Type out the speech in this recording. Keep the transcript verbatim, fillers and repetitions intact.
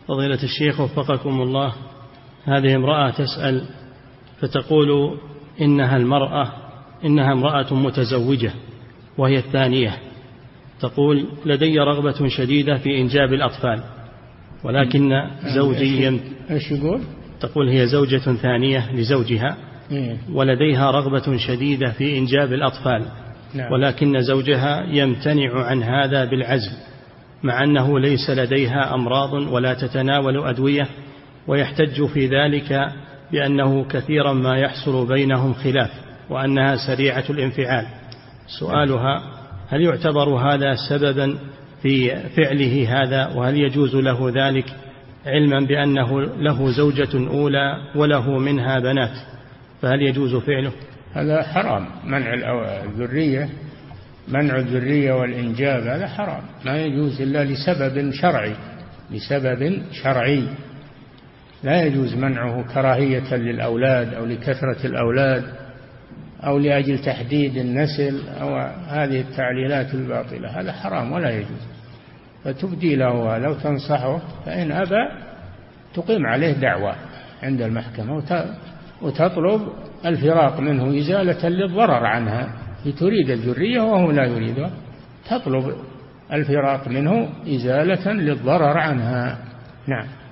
فضيلة الشيخ وفقكم الله، هذه امرأة تسأل فتقول إنها المرأة إنها امرأة متزوجة وهي الثانية، تقول لدي رغبة شديدة في إنجاب الأطفال، ولكن زوجي يم... إيش يقول؟ تقول هي زوجة ثانية لزوجها ولديها رغبة شديدة في إنجاب الأطفال، ولكن زوجها يمتنع عن هذا بالعزل، مع أنه ليس لديها أمراض ولا تتناول أدوية، ويحتج في ذلك بأنه كثيرا ما يحصل بينهم خلاف وأنها سريعة الانفعال. سؤالها: هل يعتبر هذا سببا في فعله هذا، وهل يجوز له ذلك علما بأنه له زوجة أولى وله منها بنات، فهل يجوز فعله؟ هذا حرام، منع الذرية، منع الذرية والإنجاب هذا حرام، ما يجوز إلا لسبب شرعي، لسبب شرعي لا يجوز منعه كراهية للأولاد أو لكثرة الأولاد أو لأجل تحديد النسل أو هذه التعليلات الباطلة، هذا حرام ولا يجوز. فتبدي له لو تنصحه، فإن أبى تقيم عليه دعوة عند المحكمة وتطلب الفراق منه إزالة للضرر عنها، تريد الذرية وهو لا يريدها، تطلب الفراق منه إزالة للضرر عنها. نعم.